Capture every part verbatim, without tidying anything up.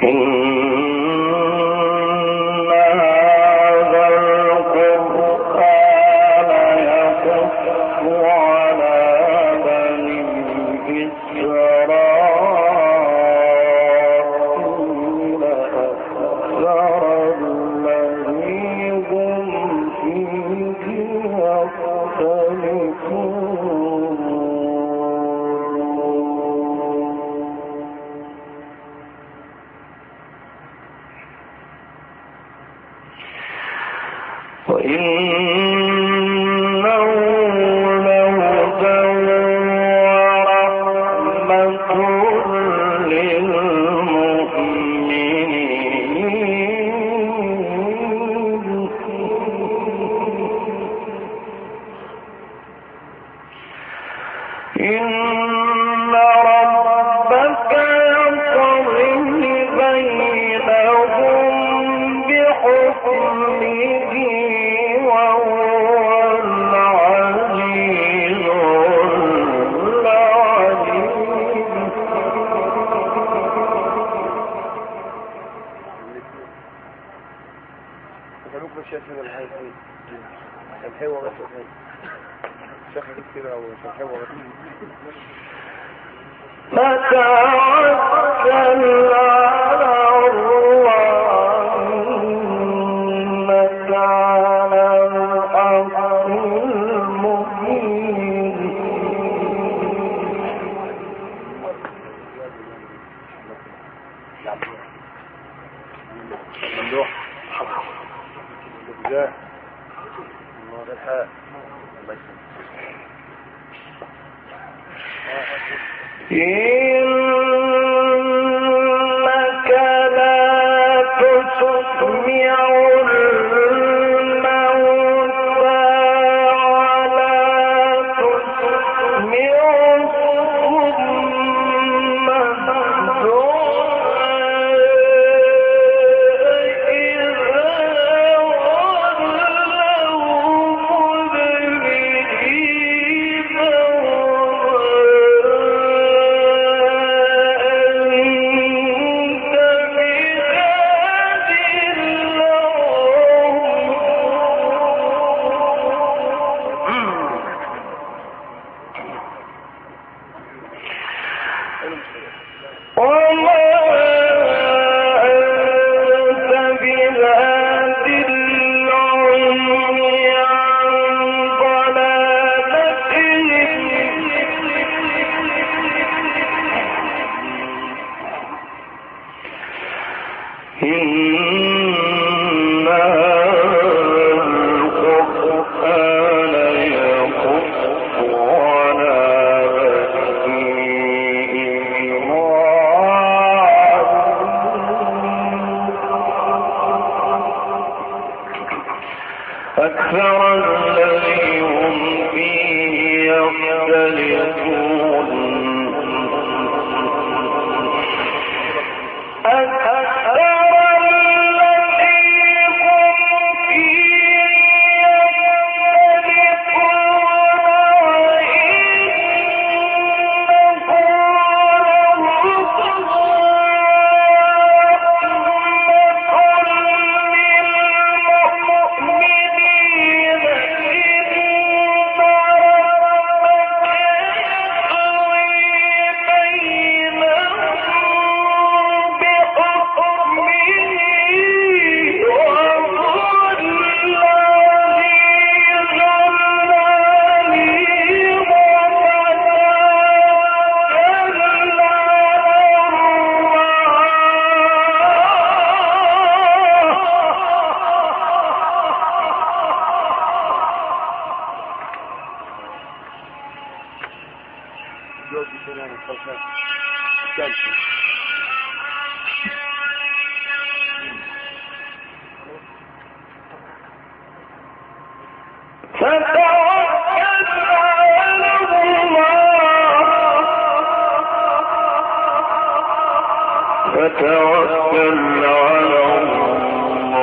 فتوكل على الله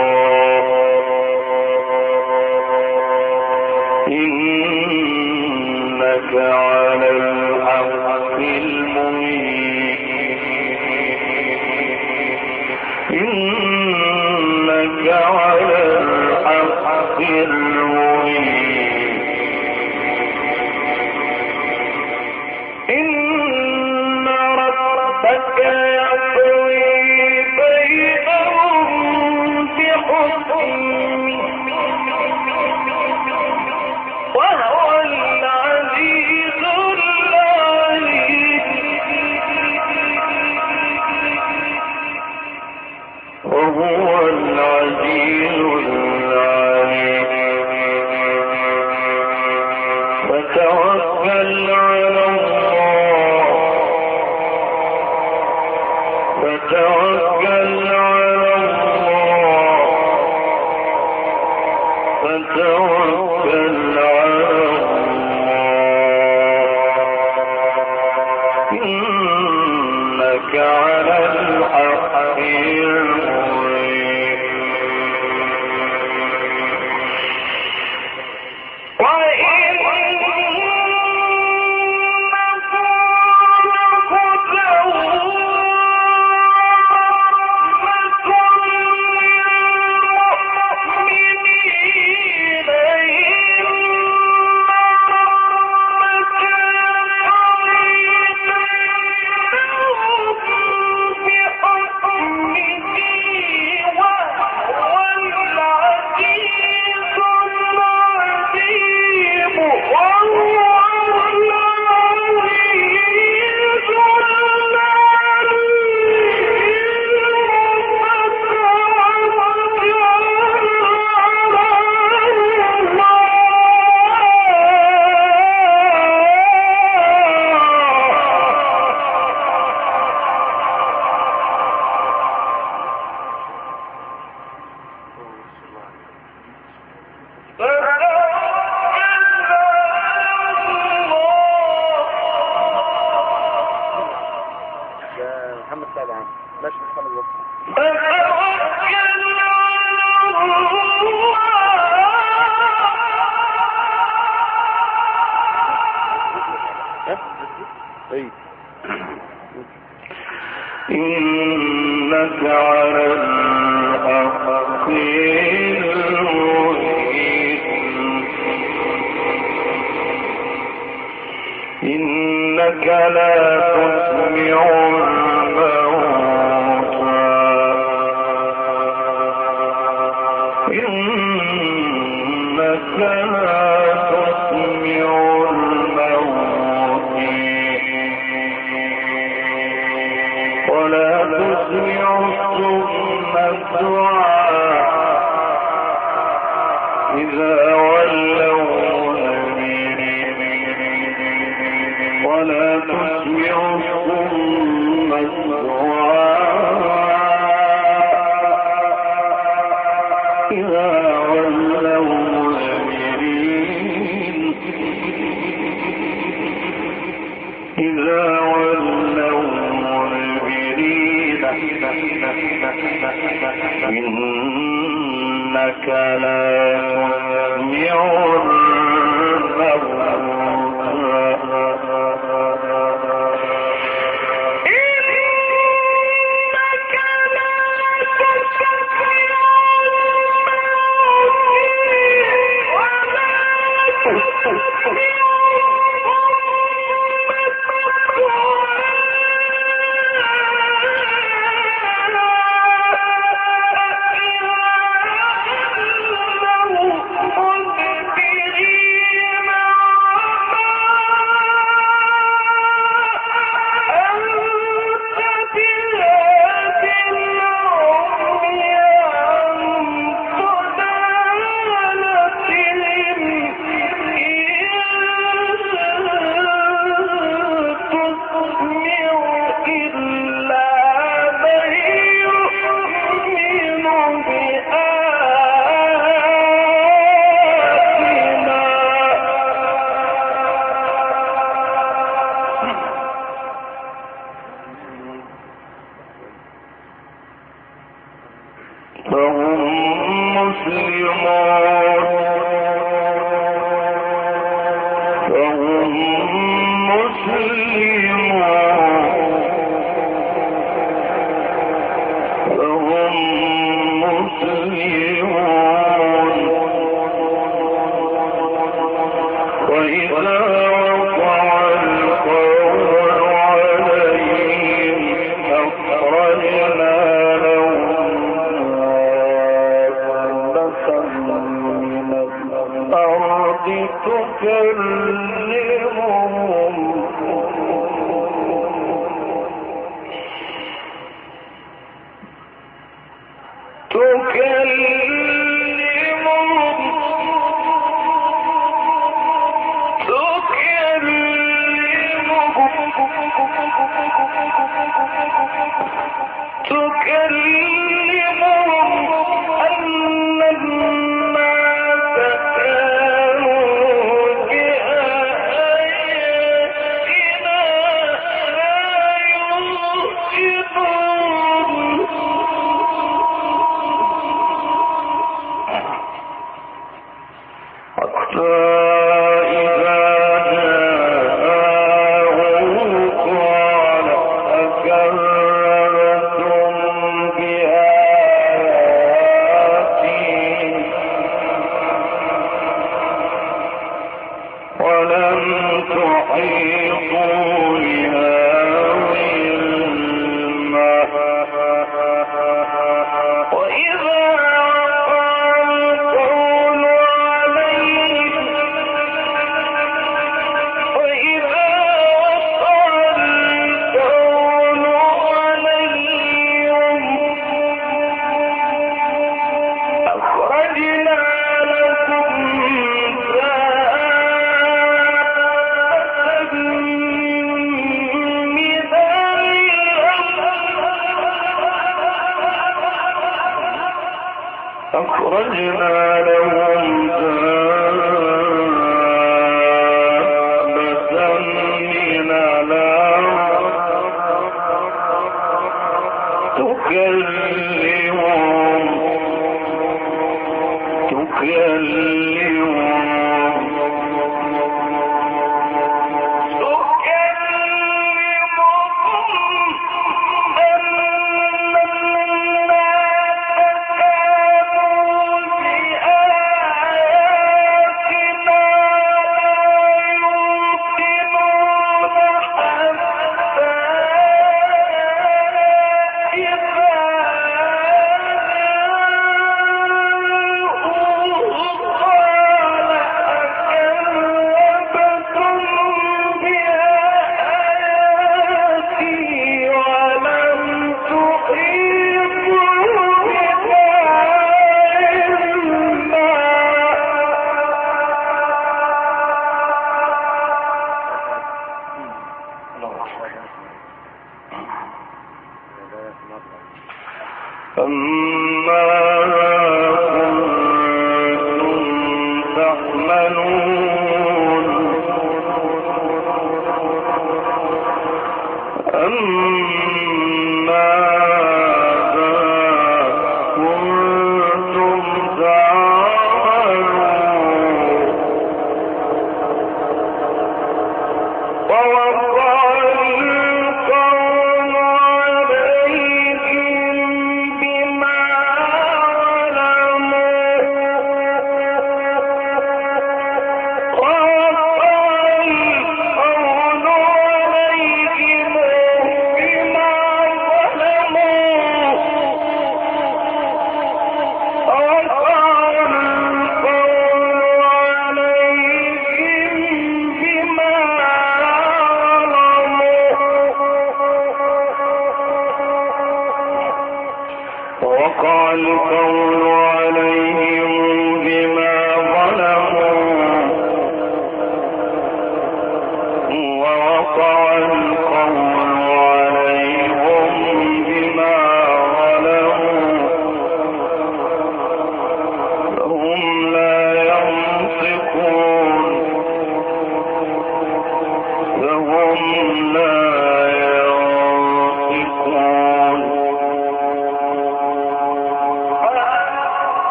إنك على الحق المبين إنك على الحق المبين إن ربك يقضي بينهم بحكمه وهو العزيز العليم وهو العزيز العليم فتوكل على الله فتوكل على الله فتوكل على الله إنك على الحق المبين إنك على الحق المبين إنك لا تسمع الموتى إنك لا تسمع الموتى ولا تسمع الصم الدعاء إذا ولوا مدبرين ولا تسمع الصم الدعاء إذا ولوا مدبرين إذا ولوا إنك لا تسمع مسلمون أخرجنا لهم دابة من الأرض تكلمهم تكلمهم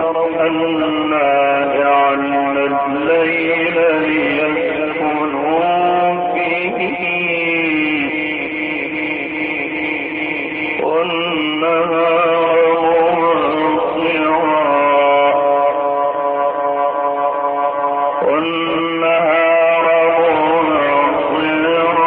أنا جعلنا الليل ليسكنوا فيه والنهار مبصرا والنهار مبصرا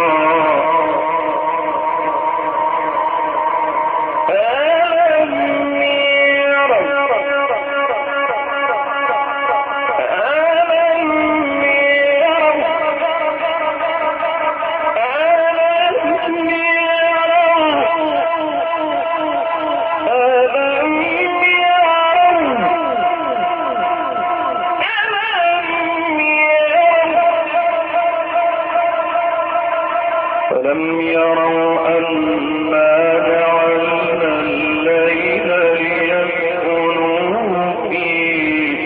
فلم يروا أنا جعلنا الليل ليسكنوا فيه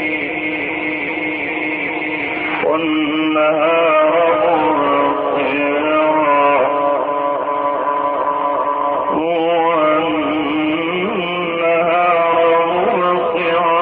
والنهار مبصرا والنهار مبصرا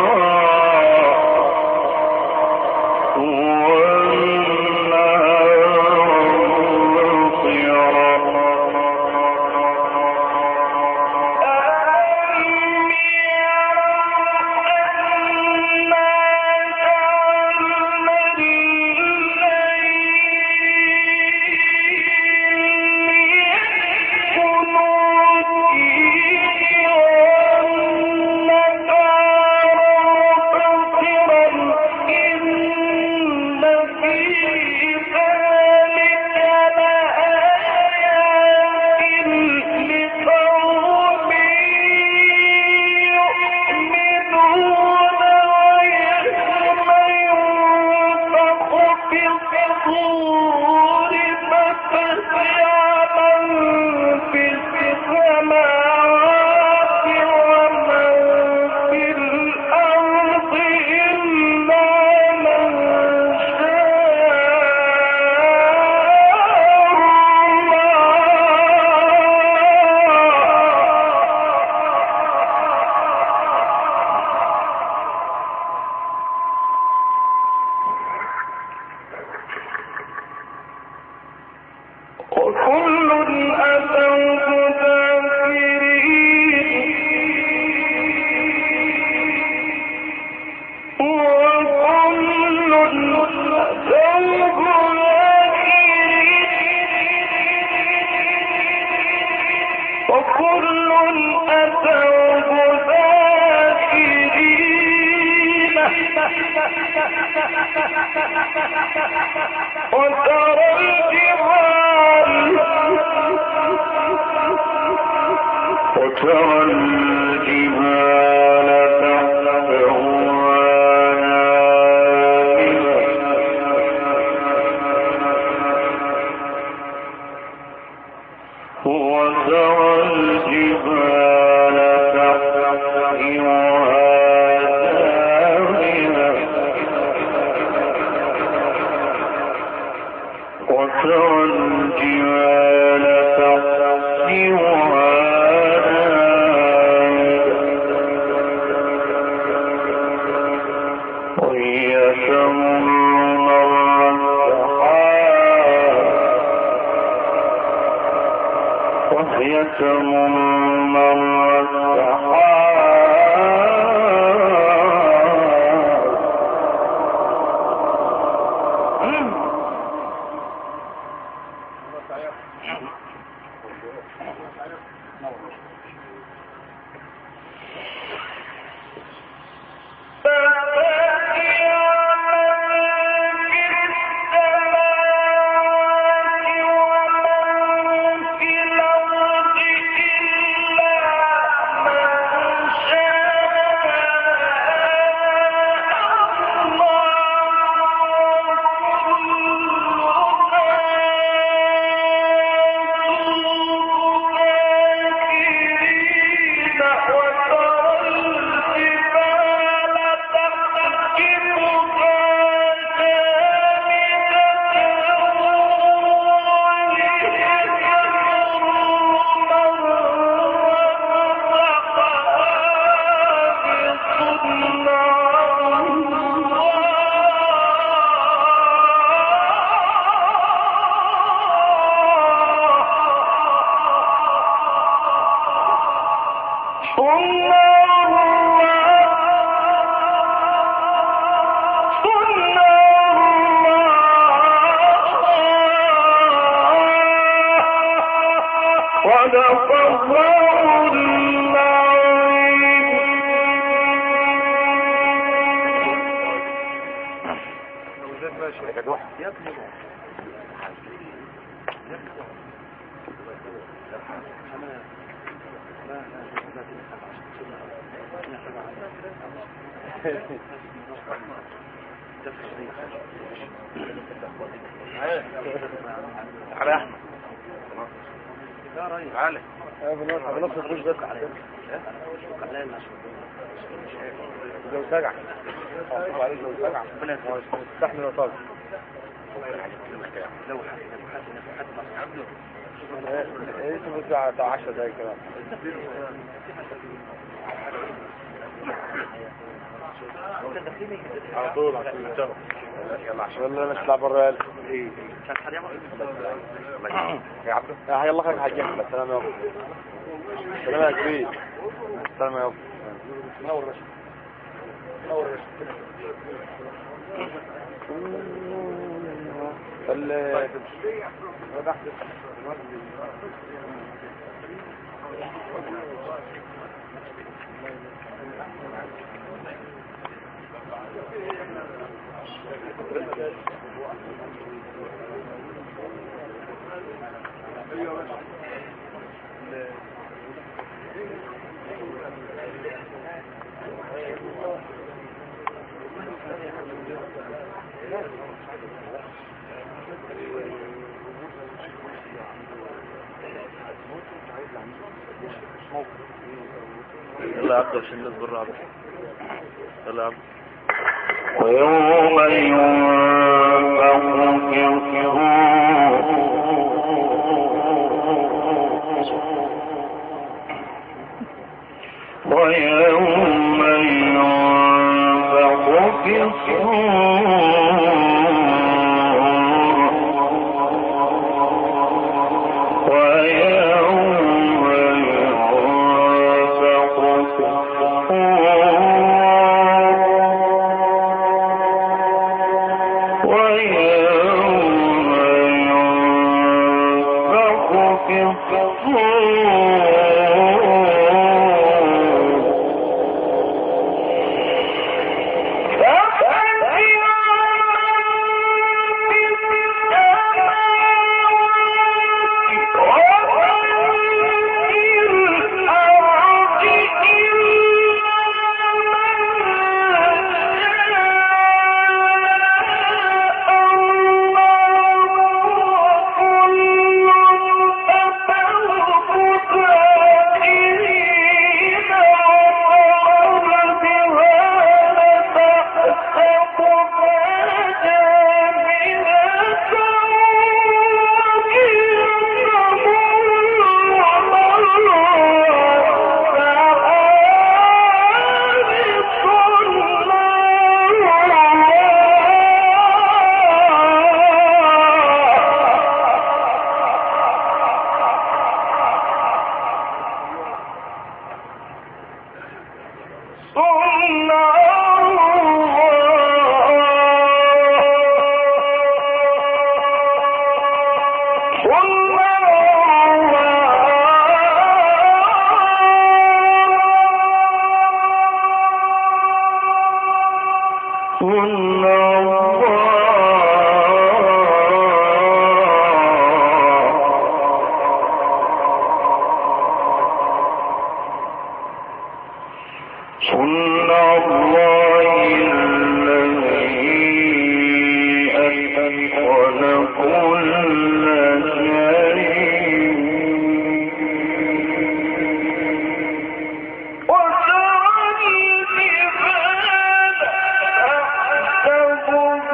وكل أتوه ذاكرين وترى الجبال وترى الجبال تحسبها وترى الجبال تحسبها سامرة وترى الجبال تحسبها وهي تمر مر السحاب وهي تمر مر السحاب يا جدوح على احمد يا ريس علي يا بنات بنفس الفلوس بس لو سجع عليك لو سجع ربنا يستحمل وطاق لو حد لو حد لو حد عبده ايه انت بتاع عشرة دقايق كمان على طول عشان نشتغل يلا عشان ولا نطلع برا ايه يا عبده يا الله خير حاج احمد سلام يا ابو سلام يا كبير سلام يا ابو نور رشد نور رشد ال يلا يا عبد عشان الناس بالرعب يلا يا عبد ويوم ينفخ في الصور ويوم ينفخ في الصور وترى الجبال تحسبها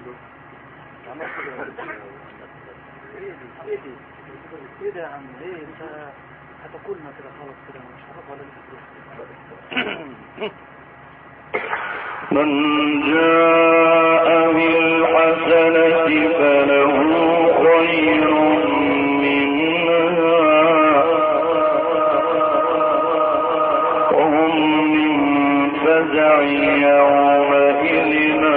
ايه دي ايه ده يا عم؟ ايه انت هتاكلنا كده خلاص كده مش عارف ولا من جاء بالحسنة فله خير منها وهم من فزع يومئذ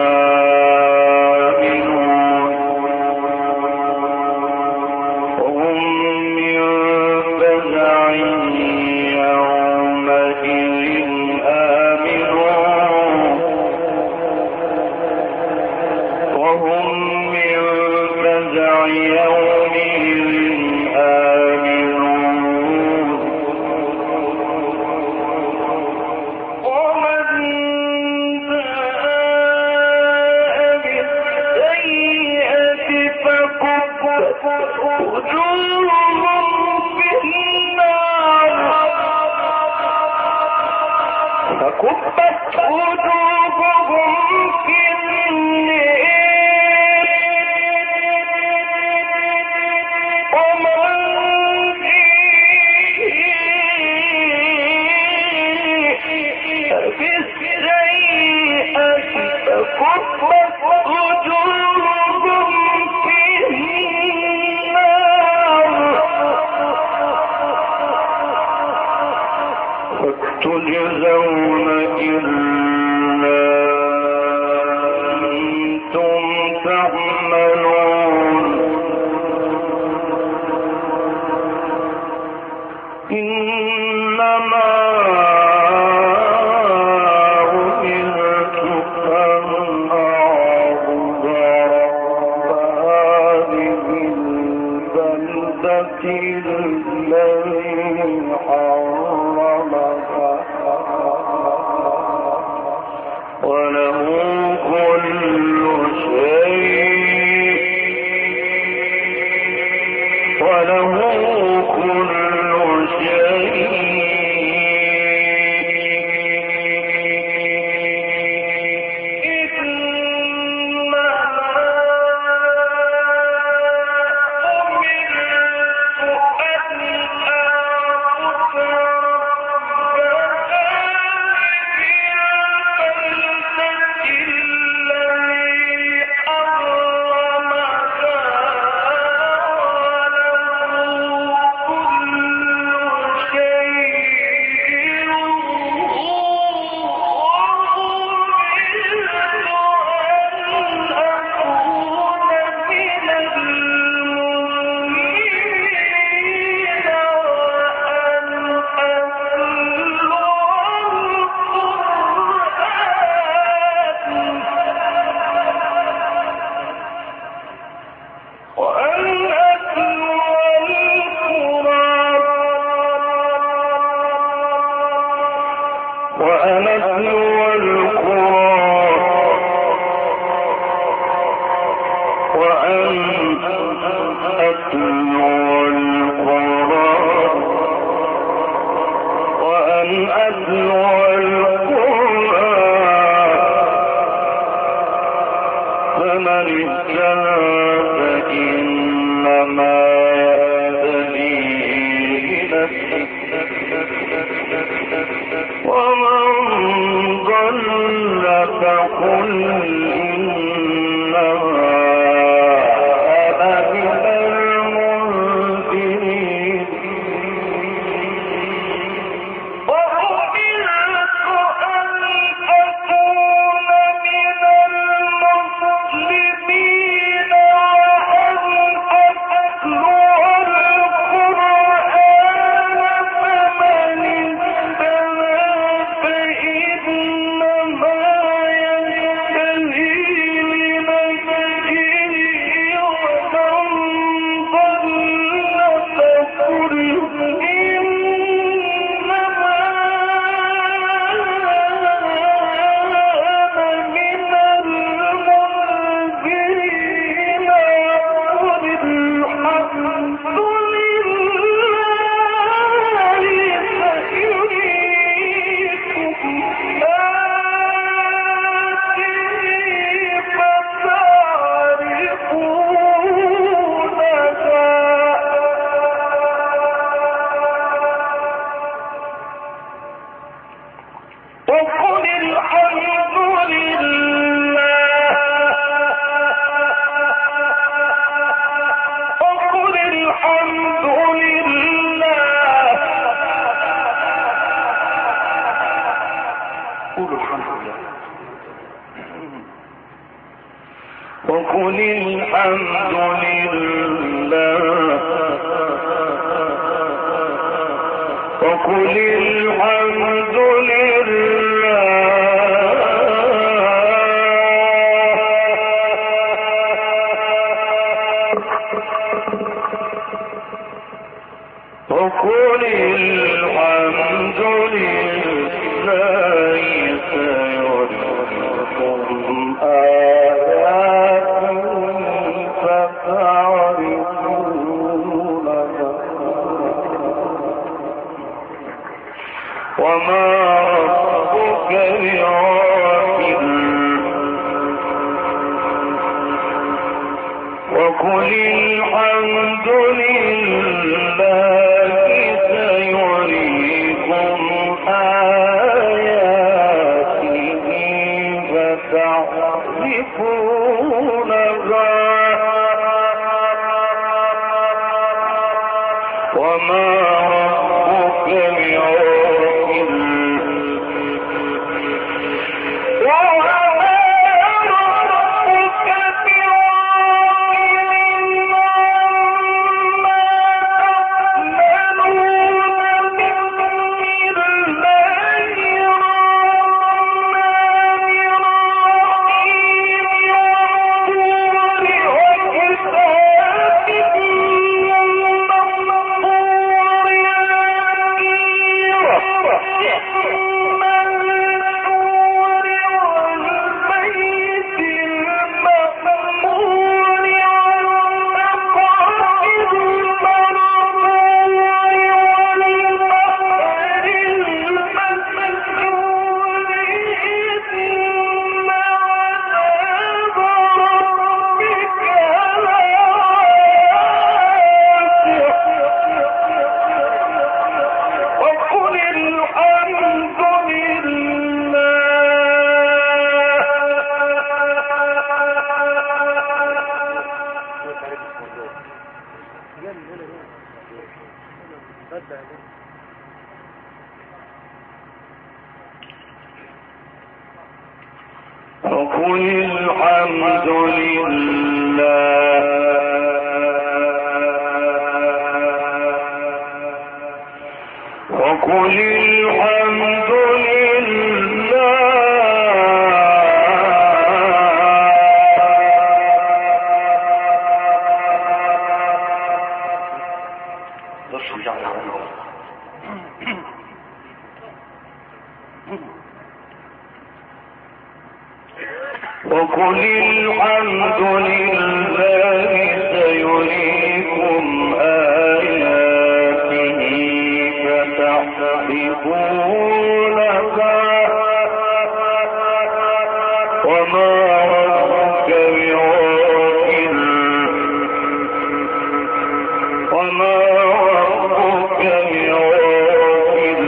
آمنون وهم من فزع يومئذ آمنون وهم من فزع يومئذ آمنون ومن جاء بالسيئة فكبت وجوههم في النار فكبت وجوههم في النار ومن جاء بالسيئة فكبت وجوههم في النار فتجزون إلا أنتم تعملون إنما أمرت أن أعبد رب هذه البلدة الذي حرمها وله كل شيء وله كل شيء إنما أمرت أن أعبد رب هذه البلدة الذي حرمها وأن أتلو القرآن وأن أتلو القرآن وأن أتلو القرآن فمن اهتدى فإنما يهتدي لنفسه ومن ضل فقل إنما أنا من المنذرين وأمرت أن أكون من المسلمين وأن أتلو القرآن فمن اهتدى فإنما يهتدي وقل الحمد لله وقل الحمد لله وقل الحمد لله سيريكم آياته فتعرفونها وما ربك بغافل وقل الحمد لله سيريكم آياته فتعرفونها وما ربك بغافل وقل الحمد لله وقل الحمد لله都数上两个وقل الحمد لله سيريكم آياته فتعرفونها وما ربك بغافل وما ربك بغافل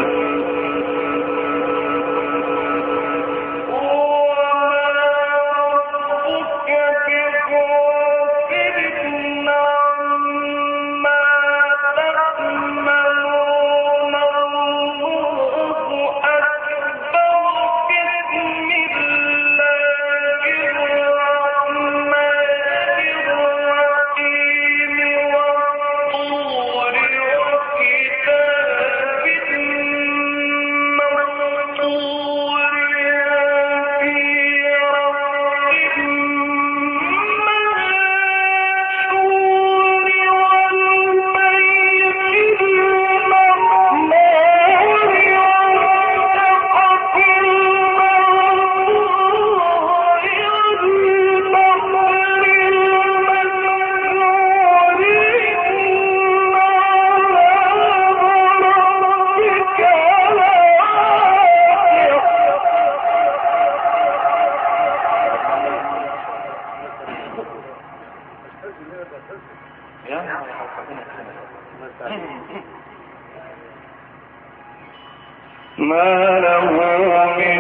ما له من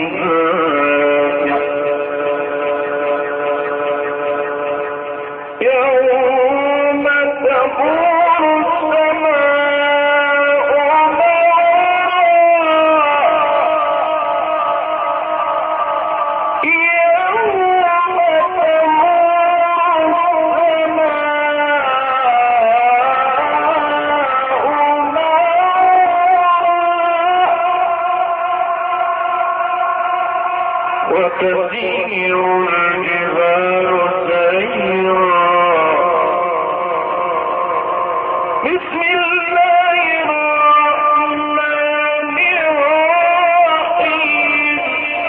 دافع يوم تمور السماء مورا يوم تمور وتسير الجبال سيرا بسم الله الرحمن الرحيم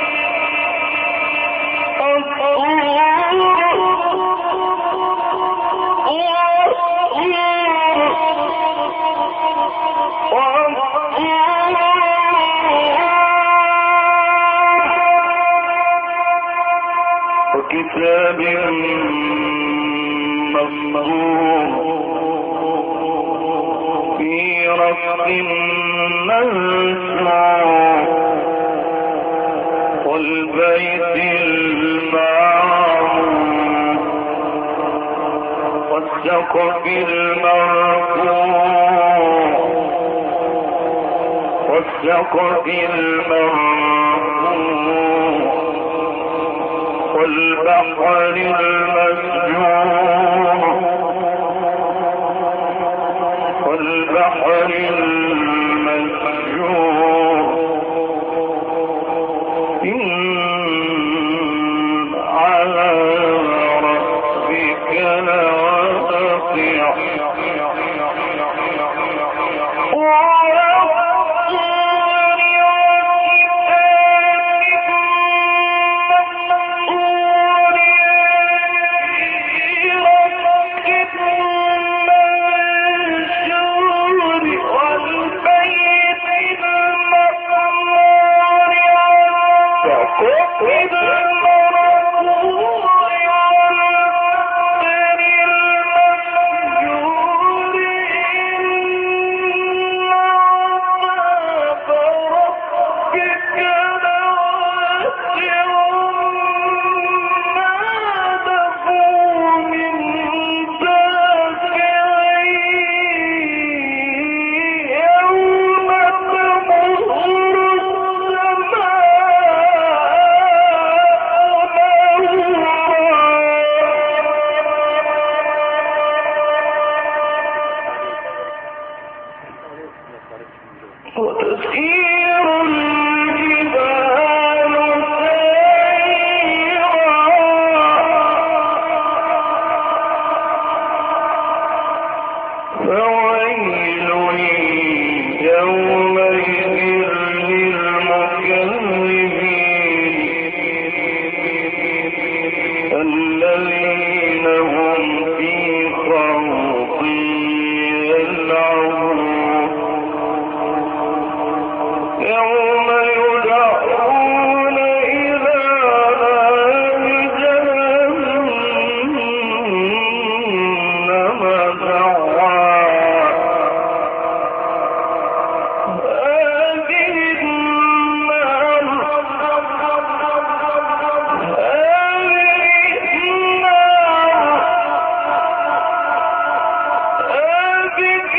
وكتاب مسطور في رق منشور والبيت المعمور والسقف المرفوع والسقف المرفوع والبحر المسجور والبحر المسجور إن على ربك لواقع وتسير الجبال سيرا فويل يومئذ للمكذبين الذين هم في خوض يلعبون يوم يدعون إلى نار جهنم دعا هذه النار هذه النار هذه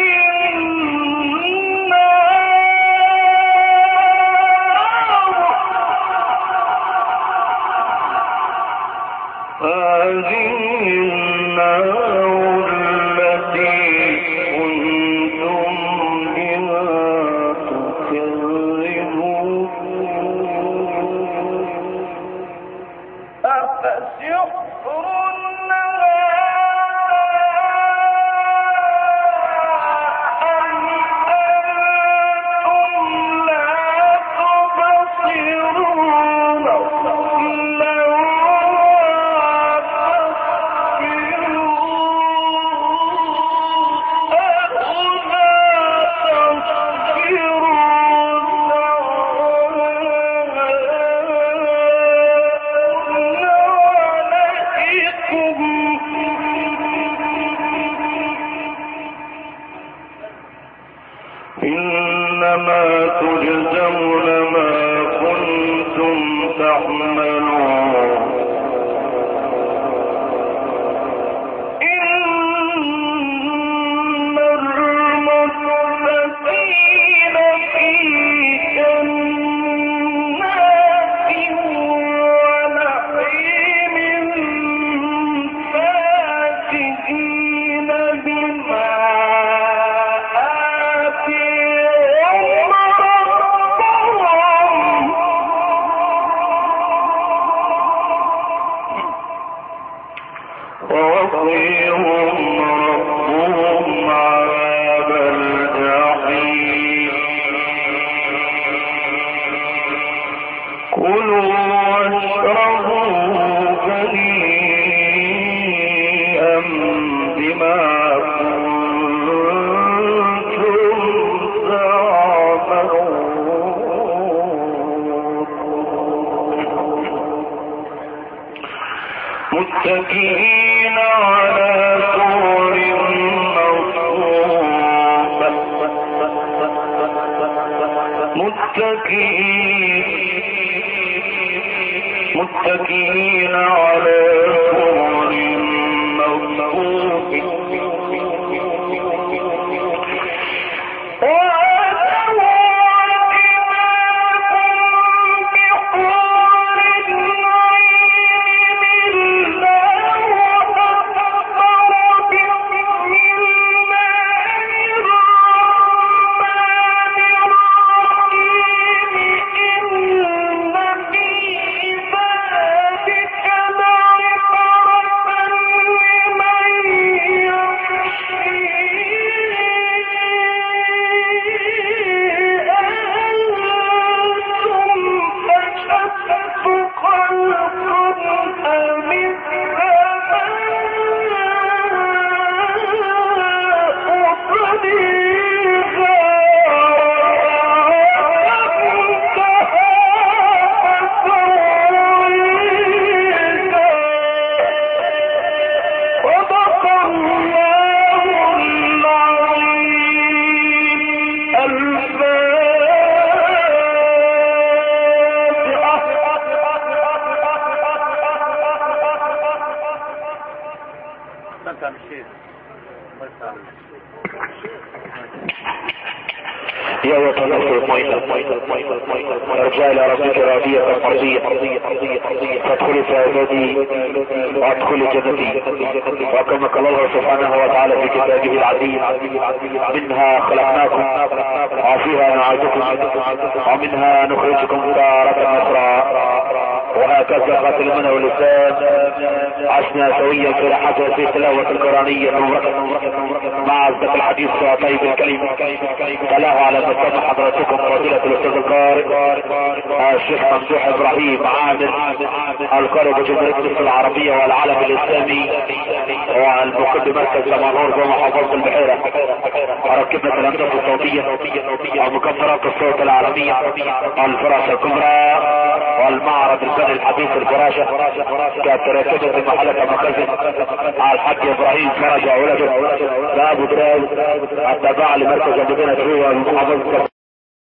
هذه النار التي كنتم بها تكذبون أفسحر متكئين على سرر مصفوفة متكئين متكئين على سرر مصفوفة يا وطن ارجع الى ربك راضية مرضية فادخل في عبادي وادخل جنتي وكما قال الله سبحانه وتعالى في كتابه العزيز منها خلقناكم وفيها نعيدكم ومنها نخرجكم تارة اخرى وهكذا قاتلنا واللسان عشنا سويا في راحة في تلاوة القرآنية مع أصدق الحديث وطيب الكلمة تلاه على مستمع حضرتكم فضيلة الأستاذ القارئ الشيخ ممدوح إبراهيم عامر القارئ بجمهورية مصر العربية والعالم الإسلامي والمقدم مركز دمنهور ومحافظة البحيرة ركبنا الأمداد الصوتية ومكبرات الصوت العالمية الفراشة الكبرى والمعرض الفني الحديث الفراشة كانت تركبت محلة مخزن على الحاج إبراهيم فرج ولده باب دراب التابع لمركز مدينة روى المحافظة